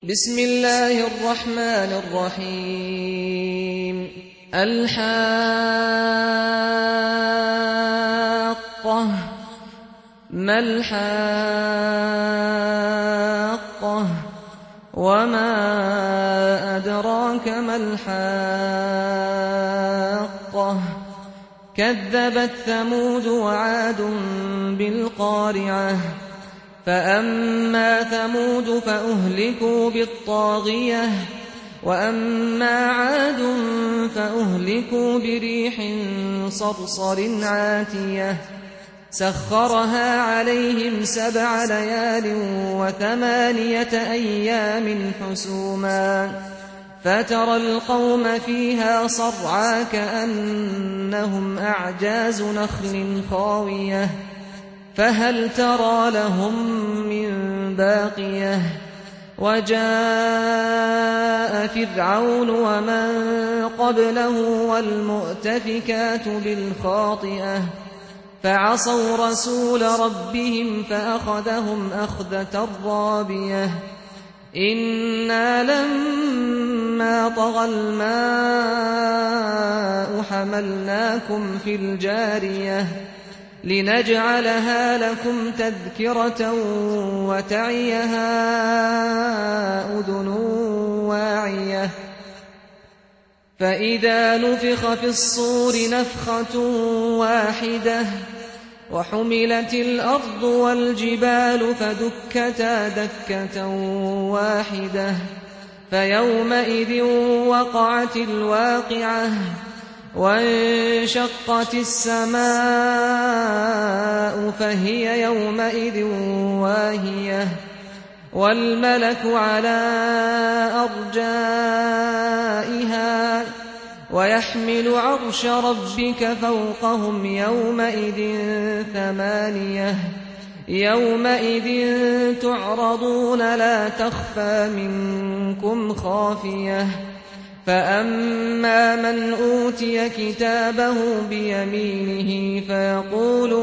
بسم الله الرحمن الرحيم الحاقة ما الحاقة وما أدراك ما الحاقة كذبت ثمود وعاد بالقارعة فأما ثمود فأهلكوا بالطاغية وأما عاد فأهلكوا بريح صرصر عاتية سخرها عليهم 7 ليال و8 أيام حسوما فترى القوم فيها صرعى كأنهم أعجاز نخل خاوية فهل ترى لهم من باقية وجاء فرعون ومن قبله والمؤتفكات بالخاطئة فعصوا رسول ربهم فأخذهم أخذة رابية إنا لما طغى الماء حملناكم في الجارية لنجعلها لكم تذكرة وتعيها أذن واعية فإذا نفخ في الصور نفخة واحدة وحملت الأرض والجبال فدكتا دكة واحدة فيومئذ وقعت الواقعة وانشقت السماء فهي يومئذ واهية والملك على أرجائها ويحمل عرش ربك فوقهم يومئذ 8 يومئذ تعرضون لا تخفى منكم خافية فأما من أوتي كتابه بيمينه فيقول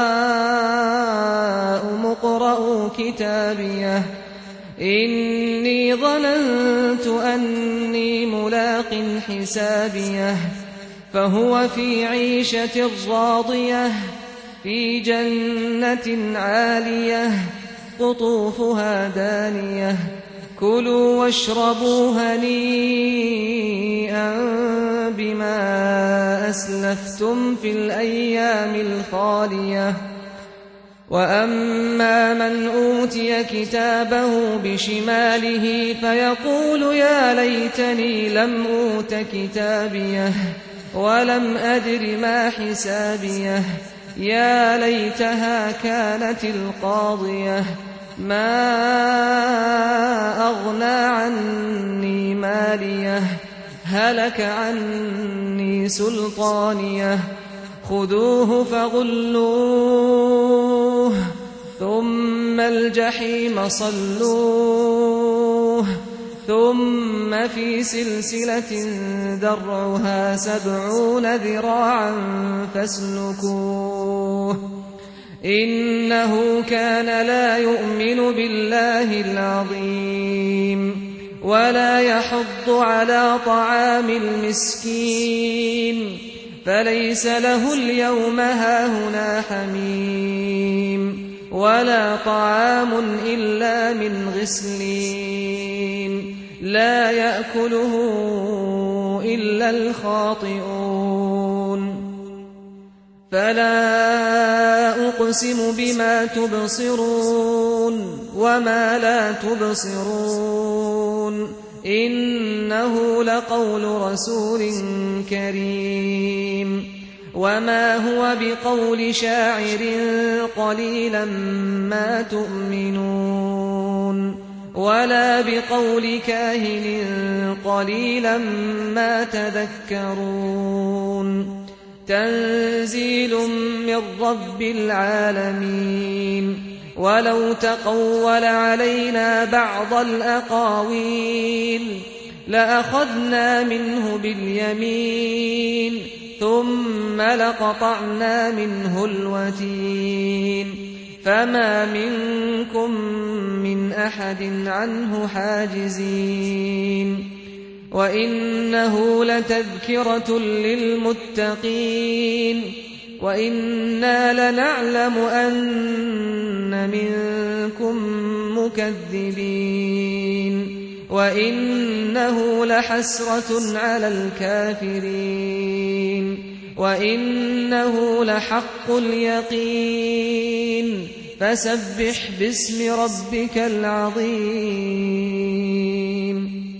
هاؤم اقرءوا كتابيه إني ظننت أني ملاق حسابيه فهو في عيشة راضية في جنة عالية قطوفها دانية كلوا واشربوا هنيئا بما أسلفتم في الأيام الخالية وأما من أوتي كتابه بشماله فيقول يا ليتني لم أوت كتابيه ولم أدر ما حسابيه يا ليتها كانت القاضية ما أغنى عني ماليه هلك عني سلطانيه خذوه فغلوه ثم الجحيم صلوه ثم في سلسلة ذرعها 70 ذراعا فاسلكوه إنه كان لا يؤمن بالله العظيم ولا يحض على طعام المسكين فليس له اليوم هاهنا حميم ولا طعام إلا من غسلين لا يأكله إلا الخاطئون فلا أقسم بما تبصرون وما لا تبصرون إنه لقول رسول كريم وما هو بقول شاعر قليلا ما تؤمنون ولا بقول كاهن قليلا ما تذكرون تنزيل من رب العالمين ولو تقول علينا بعض الأقاويل لأخذنا منه باليمين ثم لقطعنا منه الوتين فما منكم من أحد عنه حاجزين وإنه لتذكرة للمتقين وإنا لنعلم أن منكم مكذبين وإنه لحسرة على الكافرين وإنه لحق اليقين فسبح باسم ربك العظيم